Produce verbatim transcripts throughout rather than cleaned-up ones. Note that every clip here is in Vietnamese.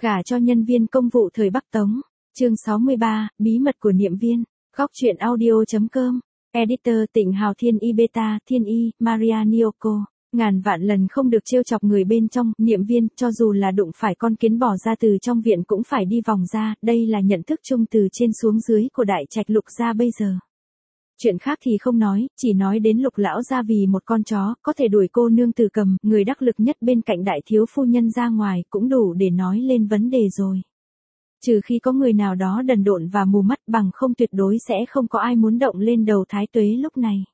Gả cho nhân viên công vụ thời Bắc Tống. Chương sáu mươi ba, bí mật của Niệm Viên. Góc truyện audio chấm com. Editor Tịnh Hào Thiên Y Beta, Thiên Y, Maria Nyoko. Ngàn vạn lần không được trêu chọc người bên trong, Niệm Viên, cho dù là đụng phải con kiến bò ra từ trong viện cũng phải đi vòng ra, đây là nhận thức chung từ trên xuống dưới của Đại Trạch Lục gia bây giờ. Chuyện khác thì không nói, chỉ nói đến Lục lão gia vì một con chó, có thể đuổi cô nương Từ Cầm, người đắc lực nhất bên cạnh đại thiếu phu nhân ra ngoài, cũng đủ để nói lên vấn đề rồi. Trừ khi có người nào đó đần độn và mù mắt, bằng không tuyệt đối sẽ không có ai muốn động lên đầu Thái Tuế lúc này.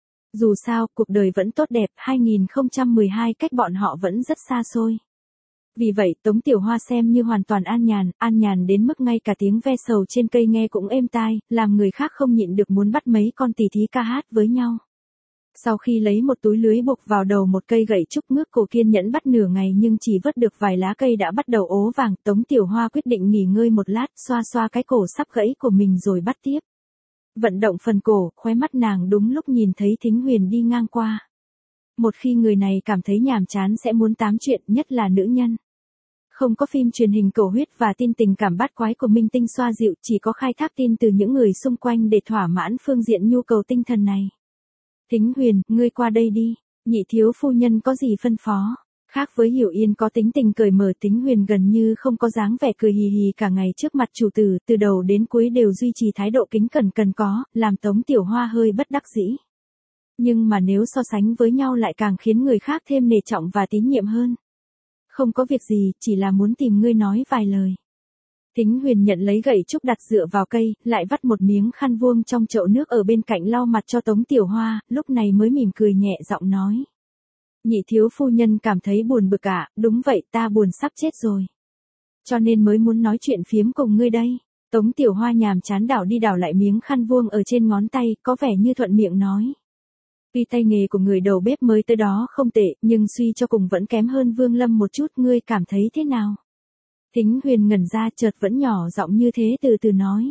Dù sao, cuộc đời vẫn tốt đẹp, hai nghìn không trăm mười hai cách bọn họ vẫn rất xa xôi. Vì vậy, Tống Tiểu Hoa xem như hoàn toàn an nhàn, an nhàn đến mức ngay cả tiếng ve sầu trên cây nghe cũng êm tai, làm người khác không nhịn được muốn bắt mấy con tỳ thí ca hát với nhau. Sau khi lấy một túi lưới buộc vào đầu một cây gậy trúc ngước cổ kiên nhẫn bắt nửa ngày nhưng chỉ vớt được vài lá cây đã bắt đầu ố vàng, Tống Tiểu Hoa quyết định nghỉ ngơi một lát, xoa xoa cái cổ sắp gãy của mình rồi bắt tiếp. Vận động phần cổ, khóe mắt nàng đúng lúc nhìn thấy Thính Huyền đi ngang qua. Một khi người này cảm thấy nhàm chán sẽ muốn tám chuyện, nhất là nữ nhân. Không có phim truyền hình cầu huyết và tin tình cảm bát quái của minh tinh xoa dịu, chỉ có khai thác tin từ những người xung quanh để thỏa mãn phương diện nhu cầu tinh thần này. Thính Huyền, ngươi qua đây đi, nhị thiếu phu nhân có gì phân phó. Khác với Hiểu Yên có tính tình cởi mở, Thính Huyền gần như không có dáng vẻ cười hì hì cả ngày trước mặt chủ tử, từ đầu đến cuối đều duy trì thái độ kính cẩn cần có, làm Tống Tiểu Hoa hơi bất đắc dĩ. Nhưng mà nếu so sánh với nhau lại càng khiến người khác thêm nể trọng và tín nhiệm hơn. Không có việc gì, chỉ là muốn tìm ngươi nói vài lời. Thính Huyền nhận lấy gậy trúc đặt dựa vào cây, lại vắt một miếng khăn vuông trong chậu nước ở bên cạnh lau mặt cho Tống Tiểu Hoa, lúc này mới mỉm cười nhẹ giọng nói. Nhị thiếu phu nhân cảm thấy buồn bực à, đúng vậy, ta buồn sắp chết rồi. Cho nên mới muốn nói chuyện phiếm cùng ngươi đây. Tống Tiểu Hoa nhàm chán đảo đi đảo lại miếng khăn vuông ở trên ngón tay, có vẻ như thuận miệng nói. Tuy tay nghề của người đầu bếp mới tới đó không tệ, nhưng suy cho cùng vẫn kém hơn Vương Lâm một chút, ngươi cảm thấy thế nào? Thính Huyền ngẩn ra, chợt vẫn nhỏ giọng như thế từ từ nói.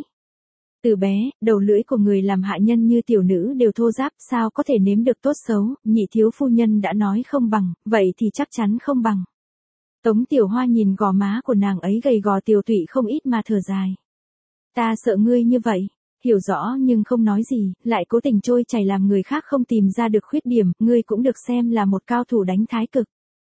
Từ bé, đầu lưỡi của người làm hạ nhân như tiểu nữ đều thô ráp, sao có thể nếm được tốt xấu, nhị thiếu phu nhân đã nói không bằng, vậy thì chắc chắn không bằng. Tống Tiểu Hoa nhìn gò má của nàng ấy gầy gò tiều tụy không ít mà thở dài. Ta sợ ngươi như vậy. Hiểu rõ nhưng không nói gì, lại cố tình trôi chảy làm người khác không tìm ra được khuyết điểm, ngươi cũng được xem là một cao thủ đánh thái cực.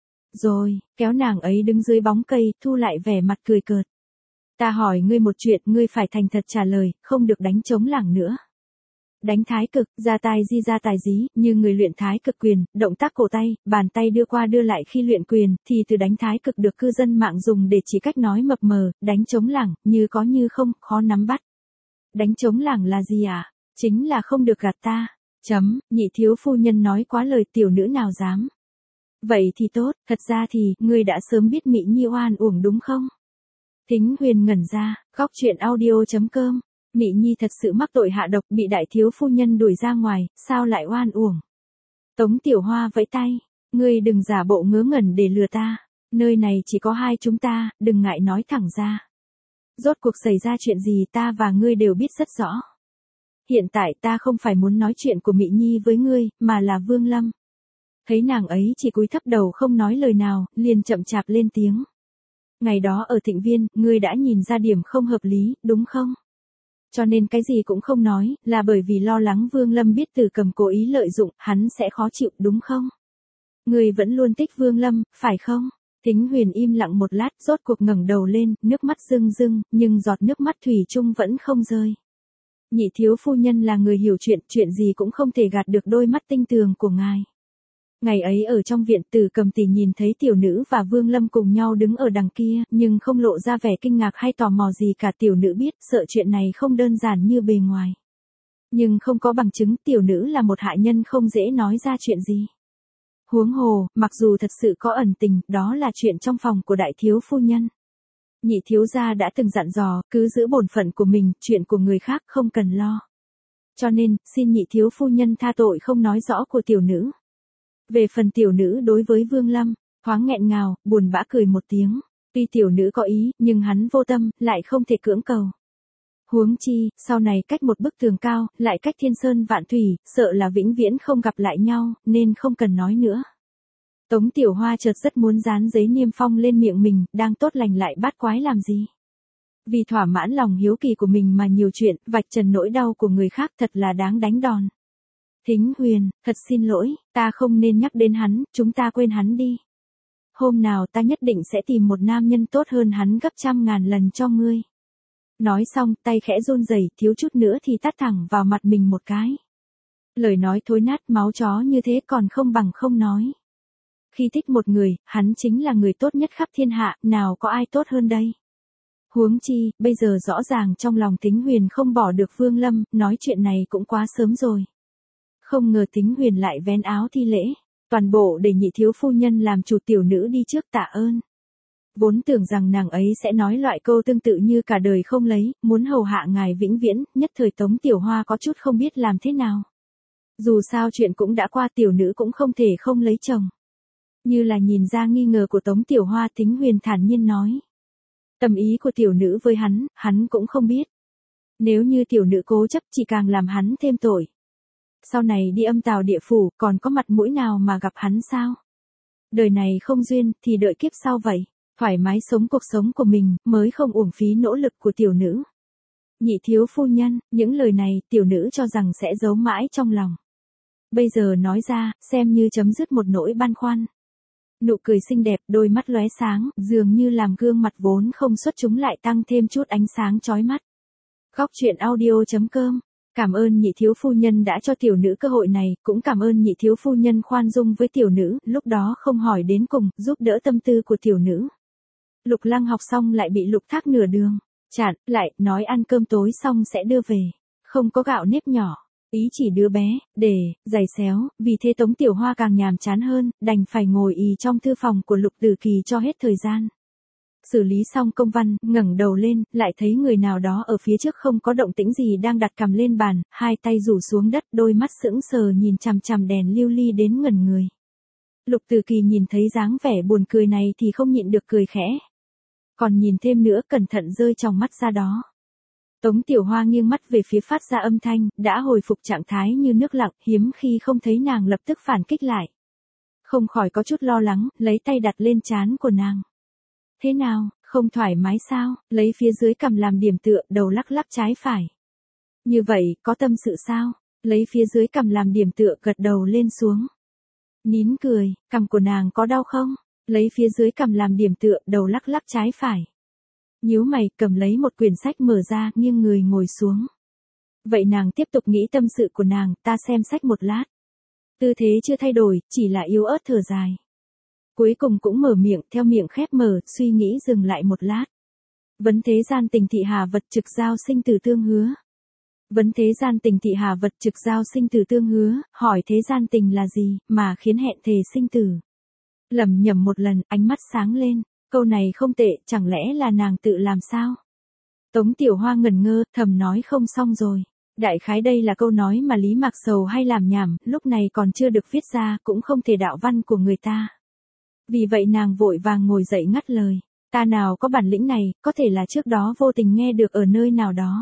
Rồi, kéo nàng ấy đứng dưới bóng cây, thu lại vẻ mặt cười cợt. Ta hỏi ngươi một chuyện, ngươi phải thành thật trả lời, không được đánh trống lảng nữa. Đánh thái cực, ra tài di ra tài dí, như người luyện thái cực quyền, động tác cổ tay, bàn tay đưa qua đưa lại khi luyện quyền, thì từ đánh thái cực được cư dân mạng dùng để chỉ cách nói mập mờ, đánh trống lảng, như có như không, khó nắm bắt. Đánh trống lảng là gì à? Chính là không được gạt ta. Chấm, nhị thiếu phu nhân nói quá lời, tiểu nữ nào dám. Vậy thì tốt, thật ra thì, ngươi đã sớm biết Mị Nhi oan uổng đúng không? Thính Huyền ngẩn ra, góc truyện audio chấm com. Mị Nhi thật sự mắc tội hạ độc, bị đại thiếu phu nhân đuổi ra ngoài, sao lại oan uổng? Tống Tiểu Hoa vẫy tay, ngươi đừng giả bộ ngớ ngẩn để lừa ta. Nơi này chỉ có hai chúng ta, đừng ngại nói thẳng ra. Rốt cuộc xảy ra chuyện gì ta và ngươi đều biết rất rõ. Hiện tại ta không phải muốn nói chuyện của Mị Nhi với ngươi, mà là Vương Lâm. Thấy nàng ấy chỉ cúi thấp đầu không nói lời nào, liền chậm chạp lên tiếng. Ngày đó ở Thịnh Viên, ngươi đã nhìn ra điểm không hợp lý, đúng không? Cho nên cái gì cũng không nói, là bởi vì lo lắng Vương Lâm biết Từ Cầm cố ý lợi dụng, hắn sẽ khó chịu, đúng không? Ngươi vẫn luôn thích Vương Lâm, phải không? Thính Huyền im lặng một lát, rốt cuộc ngẩng đầu lên, nước mắt rưng rưng, nhưng giọt nước mắt thủy chung vẫn không rơi. Nhị thiếu phu nhân là người hiểu chuyện, chuyện gì cũng không thể gạt được đôi mắt tinh tường của ngài. Ngày ấy ở trong viện, Từ Cầm tỷ nhìn thấy tiểu nữ và Vương Lâm cùng nhau đứng ở đằng kia, nhưng không lộ ra vẻ kinh ngạc hay tò mò gì cả. Tiểu nữ biết, sợ chuyện này không đơn giản như bề ngoài. Nhưng không có bằng chứng, tiểu nữ là một hạ nhân không dễ nói ra chuyện gì. Huống hồ, mặc dù thật sự có ẩn tình, đó là chuyện trong phòng của đại thiếu phu nhân. Nhị thiếu gia đã từng dặn dò, cứ giữ bổn phận của mình, chuyện của người khác không cần lo. Cho nên, xin nhị thiếu phu nhân tha tội không nói rõ của tiểu nữ. Về phần tiểu nữ đối với Vương Lâm, thoáng nghẹn ngào, buồn bã cười một tiếng. Tuy tiểu nữ có ý, nhưng hắn vô tâm, lại không thể cưỡng cầu. Huống chi, sau này cách một bức tường cao, lại cách thiên sơn vạn thủy, sợ là vĩnh viễn không gặp lại nhau, nên không cần nói nữa. Tống Tiểu Hoa chợt rất muốn dán giấy niêm phong lên miệng mình, đang tốt lành lại bát quái làm gì. Vì thỏa mãn lòng hiếu kỳ của mình mà nhiều chuyện, vạch trần nỗi đau của người khác thật là đáng đánh đòn. Thính Huyền, thật xin lỗi, ta không nên nhắc đến hắn, chúng ta quên hắn đi. Hôm nào ta nhất định sẽ tìm một nam nhân tốt hơn hắn gấp trăm ngàn lần cho ngươi. Nói xong, tay khẽ run rẩy, thiếu chút nữa thì tát thẳng vào mặt mình một cái. Lời nói thối nát máu chó như thế còn không bằng không nói. Khi thích một người, hắn chính là người tốt nhất khắp thiên hạ, nào có ai tốt hơn đây. Huống chi, bây giờ rõ ràng trong lòng Thính Huyền không bỏ được Vương Lâm, nói chuyện này cũng quá sớm rồi. Không ngờ Thính Huyền lại vén áo thi lễ, toàn bộ để nhị thiếu phu nhân làm chủ tiểu nữ đi trước tạ ơn. Vốn tưởng rằng nàng ấy sẽ nói loại câu tương tự như cả đời không lấy, muốn hầu hạ ngài vĩnh viễn, nhất thời Tống Tiểu Hoa có chút không biết làm thế nào. Dù sao chuyện cũng đã qua, tiểu nữ cũng không thể không lấy chồng. Như là nhìn ra nghi ngờ của Tống Tiểu Hoa, Thính Huyền thản nhiên nói. Tâm ý của tiểu nữ với hắn, hắn cũng không biết. Nếu như tiểu nữ cố chấp chỉ càng làm hắn thêm tội. Sau này đi âm tào địa phủ, còn có mặt mũi nào mà gặp hắn sao? Đời này không duyên, thì đợi kiếp sau vậy. Thoải mái sống cuộc sống của mình, mới không uổng phí nỗ lực của tiểu nữ. Nhị thiếu phu nhân, những lời này, tiểu nữ cho rằng sẽ giấu mãi trong lòng. Bây giờ nói ra, xem như chấm dứt một nỗi băn khoăn. Nụ cười xinh đẹp, đôi mắt lóe sáng, dường như làm gương mặt vốn không xuất chúng lại tăng thêm chút ánh sáng chói mắt. Góc truyện audio chấm com. Cảm ơn nhị thiếu phu nhân đã cho tiểu nữ cơ hội này, cũng cảm ơn nhị thiếu phu nhân khoan dung với tiểu nữ, lúc đó không hỏi đến cùng, giúp đỡ tâm tư của tiểu nữ. Lục Lăng học xong lại bị Lục Thác nửa đường chặn lại, nói ăn cơm tối xong sẽ đưa về, không có gạo nếp nhỏ, ý chỉ đứa bé, để, giày xéo, vì thế Tống Tiểu Hoa càng nhàm chán hơn, đành phải ngồi ì trong thư phòng của Lục Tử Kỳ cho hết thời gian. Xử lý xong công văn, ngẩng đầu lên, lại thấy người nào đó ở phía trước không có động tĩnh gì đang đặt cằm lên bàn, hai tay rủ xuống đất, đôi mắt sững sờ nhìn chằm chằm đèn lưu ly đến ngẩn người. Lục Tử Kỳ nhìn thấy dáng vẻ buồn cười này thì không nhịn được cười khẽ. Còn nhìn thêm nữa, cẩn thận rơi trong mắt ra đó. Tống Tiểu Hoa nghiêng mắt về phía phát ra âm thanh, đã hồi phục trạng thái như nước lặng, hiếm khi không thấy nàng lập tức phản kích lại. Không khỏi có chút lo lắng, lấy tay đặt lên trán của nàng. Thế nào, không thoải mái sao, lấy phía dưới cằm làm điểm tựa, đầu lắc lắc trái phải. Như vậy, có tâm sự sao, lấy phía dưới cằm làm điểm tựa, gật đầu lên xuống. Nín cười, cằm của nàng có đau không? Lấy phía dưới cằm làm điểm tựa, đầu lắc lắc trái phải. Nhíu mày, cầm lấy một quyển sách mở ra, nghiêng người ngồi xuống. Vậy nàng tiếp tục nghĩ tâm sự của nàng, ta xem sách một lát. Tư thế chưa thay đổi, chỉ là yếu ớt thở dài. Cuối cùng cũng mở miệng, theo miệng khép mở, suy nghĩ dừng lại một lát. Vấn thế gian tình thị hà vật trực giao sinh từ tương hứa. Vấn thế gian tình thị hà vật trực giao sinh từ tương hứa, hỏi thế gian tình là gì, mà khiến hẹn thề sinh tử. Lẩm nhẩm một lần, ánh mắt sáng lên, câu này không tệ, chẳng lẽ là nàng tự làm sao? Tống Tiểu Hoa ngẩn ngơ, thầm nói không xong rồi. Đại khái đây là câu nói mà Lý Mạc Sầu hay làm nhảm, lúc này còn chưa được viết ra, cũng không thể đạo văn của người ta. Vì vậy nàng vội vàng ngồi dậy ngắt lời. Ta nào có bản lĩnh này, có thể là trước đó vô tình nghe được ở nơi nào đó.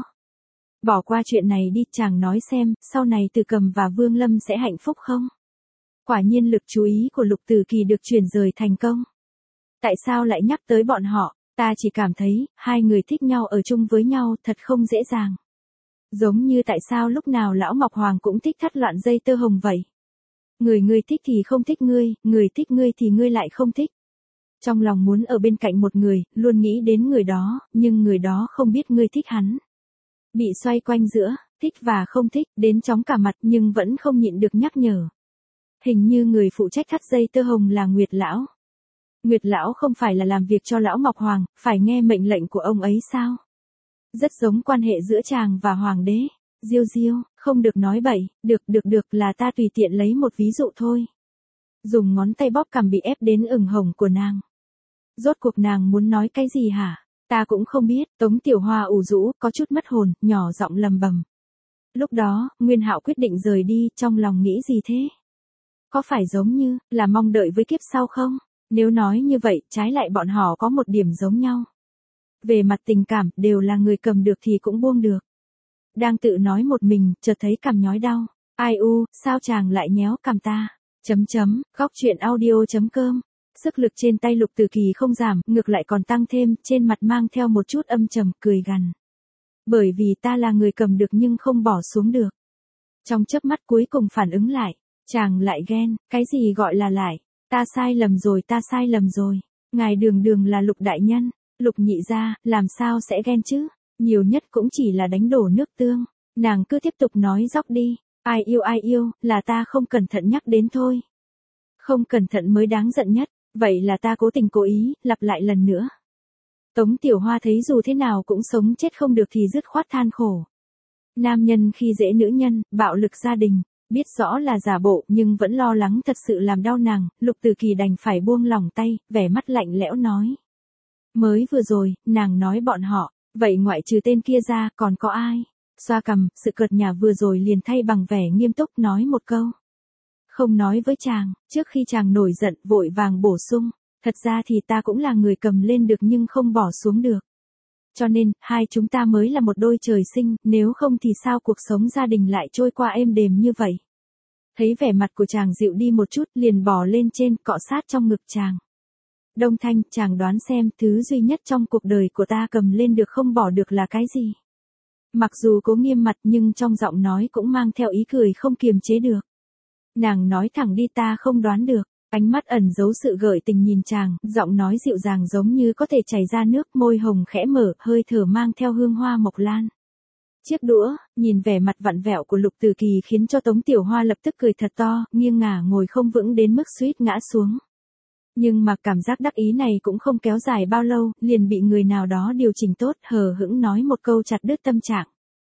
Bỏ qua chuyện này đi, chàng nói xem, sau này Từ Cầm và Vương Lâm sẽ hạnh phúc không? Quả nhiên lực chú ý của Lục Tử Kỳ được chuyển rời thành công. Tại sao lại nhắc tới bọn họ? Ta chỉ cảm thấy, hai người thích nhau ở chung với nhau thật không dễ dàng. Giống như tại sao lúc nào lão Ngọc Hoàng cũng thích thắt loạn dây tơ hồng vậy. Người ngươi thích thì không thích ngươi, người thích ngươi thì ngươi lại không thích. Trong lòng muốn ở bên cạnh một người, luôn nghĩ đến người đó, nhưng người đó không biết ngươi thích hắn. Bị xoay quanh giữa, thích và không thích, đến chóng cả mặt nhưng vẫn không nhịn được nhắc nhở. Hình như người phụ trách thắt dây tơ hồng là Nguyệt Lão. Nguyệt Lão không phải là làm việc cho Lão Ngọc Hoàng, phải nghe mệnh lệnh của ông ấy sao? Rất giống quan hệ giữa chàng và Hoàng đế. Diêu Diêu, không được nói bậy, được được được là ta tùy tiện lấy một ví dụ thôi. Dùng ngón tay bóp cằm bị ép đến ửng hồng của nàng. Rốt cuộc nàng muốn nói cái gì hả? Ta cũng không biết, Tống Tiểu Hoa ủ rũ, có chút mất hồn, nhỏ giọng lầm bầm. Lúc đó, Nguyên Hạo quyết định rời đi, trong lòng nghĩ gì thế? Có phải giống như, là mong đợi với kiếp sau không? Nếu nói như vậy, trái lại bọn họ có một điểm giống nhau. Về mặt tình cảm, đều là người cầm được thì cũng buông được. Đang tự nói một mình, chợt thấy cằm nhói đau. Ai u, sao chàng lại nhéo cằm ta? Chấm chấm, góc truyện audio chấm com. Sức lực trên tay Lục Tử Kỳ không giảm, ngược lại còn tăng thêm, trên mặt mang theo một chút âm trầm, cười gằn. Bởi vì ta là người cầm được nhưng không bỏ xuống được. Trong chớp mắt cuối cùng phản ứng lại, chàng lại ghen, cái gì gọi là lại, ta sai lầm rồi ta sai lầm rồi, ngài đường đường là Lục đại nhân, Lục nhị gia, làm sao sẽ ghen chứ, nhiều nhất cũng chỉ là đánh đổ nước tương, nàng cứ tiếp tục nói dóc đi, ai yêu ai yêu, là ta không cẩn thận nhắc đến thôi. Không cẩn thận mới đáng giận nhất, vậy là ta cố tình cố ý, lặp lại lần nữa. Tống Tiểu Hoa thấy dù thế nào cũng sống chết không được thì dứt khoát than khổ. Nam nhân khi dễ nữ nhân, bạo lực gia đình, biết rõ là giả bộ nhưng vẫn lo lắng thật sự làm đau nàng, Lục Tử Kỳ đành phải buông lỏng tay, vẻ mắt lạnh lẽo nói. Mới vừa rồi, nàng nói bọn họ, vậy ngoại trừ tên kia ra còn có ai? Xoa cằm, sự cợt nhả vừa rồi liền thay bằng vẻ nghiêm túc nói một câu. Không nói với chàng, trước khi chàng nổi giận vội vàng bổ sung, thật ra thì ta cũng là người cầm lên được nhưng không bỏ xuống được. Cho nên, hai chúng ta mới là một đôi trời sinh, nếu không thì sao cuộc sống gia đình lại trôi qua êm đềm như vậy. Thấy vẻ mặt của chàng dịu đi một chút, liền bò lên trên, cọ sát trong ngực chàng. Đông Thanh, chàng đoán xem, thứ duy nhất trong cuộc đời của ta cầm lên được không bỏ được là cái gì? Mặc dù cố nghiêm mặt nhưng trong giọng nói cũng mang theo ý cười không kiềm chế được. Nàng nói thẳng đi, ta không đoán được, ánh mắt ẩn giấu sự gợi tình nhìn chàng, giọng nói dịu dàng giống như có thể chảy ra nước, môi hồng khẽ mở, hơi thở mang theo hương hoa mộc lan. Chiếc đũa, nhìn vẻ mặt vặn vẹo của Lục Tử Kỳ khiến cho Tống Tiểu Hoa lập tức cười thật to, nghiêng ngả ngồi không vững đến mức suýt ngã xuống. Nhưng mà cảm giác đắc ý này cũng không kéo dài bao lâu, liền bị người nào đó điều chỉnh tốt, hờ hững nói một câu chặt đứt tâm trạng.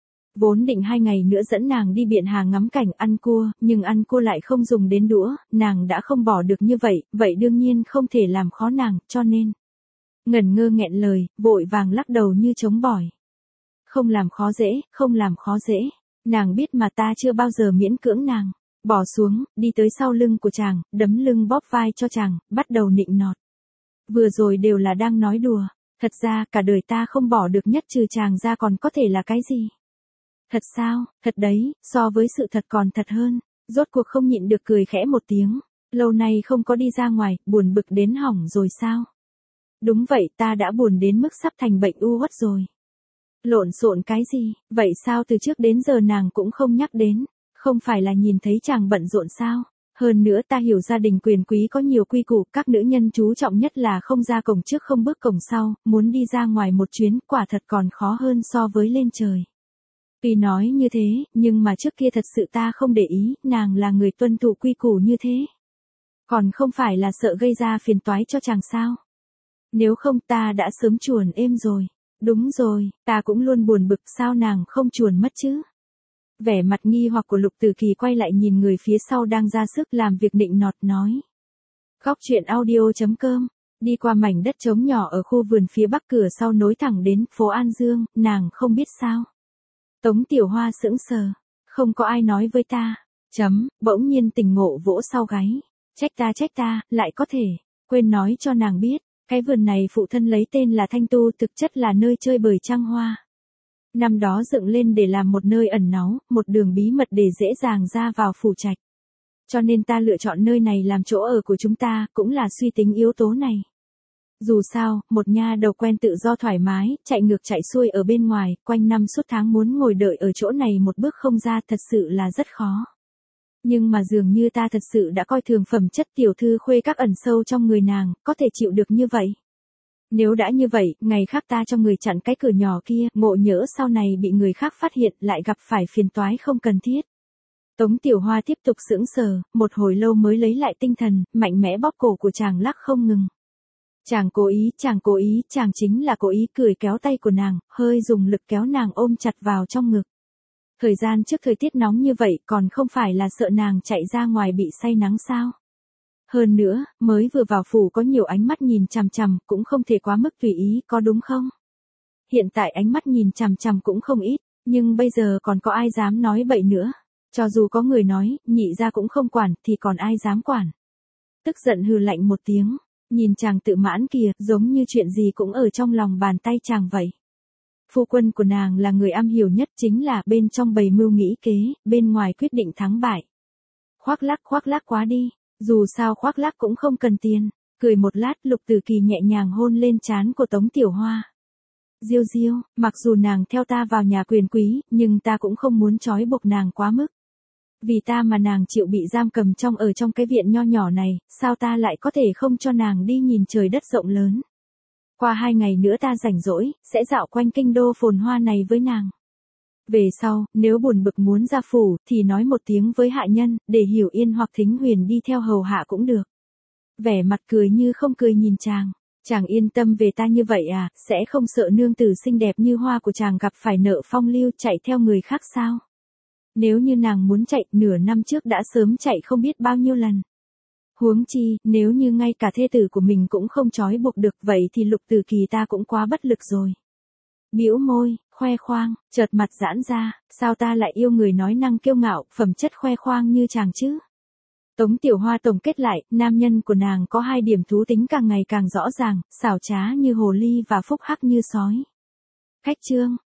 Vốn định hai ngày nữa dẫn nàng đi Biện Hà ngắm cảnh ăn cua, nhưng ăn cua lại không dùng đến đũa, nàng đã không bỏ được như vậy, vậy đương nhiên không thể làm khó nàng, cho nên. Ngẩn ngơ nghẹn lời, vội vàng lắc đầu như chống bỏi. Không làm khó dễ, không làm khó dễ, nàng biết mà ta chưa bao giờ miễn cưỡng nàng. Bỏ xuống, đi tới sau lưng của chàng, đấm lưng bóp vai cho chàng, bắt đầu nịnh nọt. Vừa rồi đều là đang nói đùa, thật ra cả đời ta không bỏ được nhất trừ chàng ra còn có thể là cái gì. Thật sao, thật đấy, so với sự thật còn thật hơn, rốt cuộc không nhịn được cười khẽ một tiếng, lâu nay không có đi ra ngoài, buồn bực đến hỏng rồi sao? Đúng vậy, ta đã buồn đến mức sắp thành bệnh u uất rồi. Lộn xộn cái gì, vậy sao từ trước đến giờ nàng cũng không nhắc đến, không phải là nhìn thấy chàng bận rộn sao? Hơn nữa ta hiểu gia đình quyền quý có nhiều quy củ, các nữ nhân chú trọng nhất là không ra cổng trước không bước cổng sau, muốn đi ra ngoài một chuyến quả thật còn khó hơn so với lên trời. Tuy nói như thế, nhưng mà trước kia thật sự ta không để ý, nàng là người tuân thủ quy củ như thế. Còn không phải là sợ gây ra phiền toái cho chàng sao? Nếu không ta đã sớm chuồn êm rồi. Đúng rồi, ta cũng luôn buồn bực sao nàng không chuồn mất chứ? Vẻ mặt nghi hoặc của Lục Tử Kỳ quay lại nhìn người phía sau đang ra sức làm việc nịnh nọt nói. Góc truyện audio chấm com, đi qua mảnh đất trống nhỏ ở khu vườn phía bắc cửa sau nối thẳng đến phố An Dương, nàng không biết sao. Tống Tiểu Hoa sững sờ, không có ai nói với ta, chấm, bỗng nhiên tình ngộ vỗ sau gáy, trách ta trách ta, lại có thể, quên nói cho nàng biết, cái vườn này phụ thân lấy tên là Thanh Tu, thực chất là nơi chơi bời trăng hoa. Năm đó dựng lên để làm một nơi ẩn náu, một đường bí mật để dễ dàng ra vào phủ trạch. Cho nên ta lựa chọn nơi này làm chỗ ở của chúng ta, cũng là suy tính yếu tố này. Dù sao, một nha đầu quen tự do thoải mái, chạy ngược chạy xuôi ở bên ngoài, quanh năm suốt tháng muốn ngồi đợi ở chỗ này một bước không ra thật sự là rất khó. Nhưng mà dường như ta thật sự đã coi thường phẩm chất tiểu thư khuê các ẩn sâu trong người nàng, có thể chịu được như vậy. Nếu đã như vậy, ngày khác ta cho người chặn cái cửa nhỏ kia, ngộ nhỡ sau này bị người khác phát hiện lại gặp phải phiền toái không cần thiết. Tống Tiểu Hoa tiếp tục sững sờ, một hồi lâu mới lấy lại tinh thần, mạnh mẽ bóp cổ của chàng lắc không ngừng. Chàng cố ý, chàng cố ý, chàng chính là cố ý, cười kéo tay của nàng, hơi dùng lực kéo nàng ôm chặt vào trong ngực. Thời gian trước thời tiết nóng như vậy còn không phải là sợ nàng chạy ra ngoài bị say nắng sao? Hơn nữa, mới vừa vào phủ có nhiều ánh mắt nhìn chằm chằm, cũng không thể quá mức tùy ý, có đúng không? Hiện tại ánh mắt nhìn chằm chằm cũng không ít, nhưng bây giờ còn có ai dám nói bậy nữa? Cho dù có người nói, nhị gia cũng không quản, thì còn ai dám quản? Tức giận hừ lạnh một tiếng, nhìn chàng tự mãn kìa, giống như chuyện gì cũng ở trong lòng bàn tay chàng vậy. Phu quân của nàng là người am hiểu nhất, chính là bên trong bày mưu nghĩ kế, bên ngoài quyết định thắng bại. Khoác lác khoác lác quá đi, Dù sao khoác lác cũng không cần tiền. Cười một lát, Lục Tử Kỳ nhẹ nhàng hôn lên trán của Tống Tiểu Hoa. Diêu Diêu, mặc dù nàng theo ta vào nhà quyền quý, nhưng ta cũng không muốn trói buộc nàng quá mức. Vì ta mà nàng chịu bị giam cầm trong ở trong cái viện nho nhỏ này, sao ta lại có thể không cho nàng đi nhìn trời đất rộng lớn. Qua hai ngày nữa ta rảnh rỗi, sẽ dạo quanh kinh đô phồn hoa này với nàng. Về sau, nếu buồn bực muốn ra phủ, thì nói một tiếng với hạ nhân, để Hiểu Yên hoặc Thính Huyền đi theo hầu hạ cũng được. Vẻ mặt cười như không cười nhìn chàng. Chàng yên tâm về ta như vậy à, sẽ không sợ nương tử xinh đẹp như hoa của chàng gặp phải nợ phong lưu chạy theo người khác sao? Nếu như nàng muốn chạy, nửa năm trước đã sớm chạy không biết bao nhiêu lần. Huống chi, nếu như ngay cả thê tử của mình cũng không trói buộc được, vậy thì Lục Tử Kỳ ta cũng quá bất lực rồi. Bĩu môi, khoe khoang, chợt mặt giãn ra, sao ta lại yêu người nói năng kiêu ngạo, phẩm chất khoe khoang như chàng chứ? Tống Tiểu Hoa tổng kết lại, nam nhân của nàng có hai điểm thú tính càng ngày càng rõ ràng, xảo trá như hồ ly và phúc hắc như sói. Khách trương,